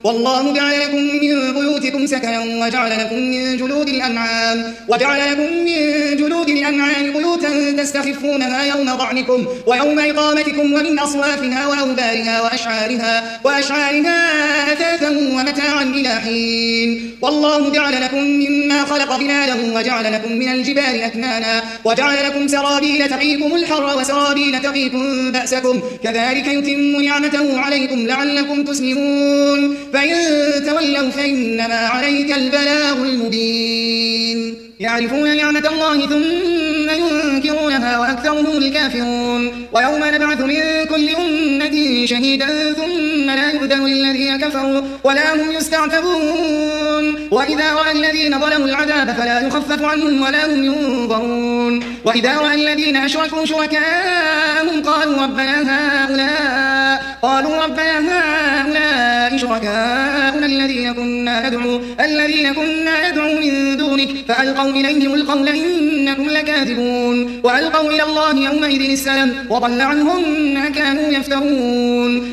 والله جعل لكم من بيوتكم سكنا وجعل لكم من جلود الأنعام بيوتا تستخفونها يوم ضعنكم ويوم إقامتكم ومن أصوافها وأوبارها وأشعارها أثاثا ومتاعا إلى حين. والله جعل لكم مما خلق ظلالا وجعل لكم من الجبال أكنانا وجعل لكم سرابيل تقيكم الحر وسرابيل تقيكم بأسكم كذلك يتم نعمته عليكم لعلكم تسلمون. فإن تولوا فإنما عليك البلاغ المبين. يعرفون نعمة الله ثم ينكرونها وأكثرهم الكافرون. ويوم نبعث من كل أمة شهيدا ثم لا يؤذن للذين كفروا ولا هم يستعتبون. وإذا رأى الذين ظلموا العذاب فلا يخفف عنهم ولا هم ينظرون. وإذا رأى الذين أشركوا شركاءهم قالوا ربنا هؤلاء شركاؤنا الذين كنا ندعو من دونك فألقوا إليهم القول إنكم لكاذبون. وألقوا إلى الله يومئذ السلام وضل عنهم ما كانوا يفترون.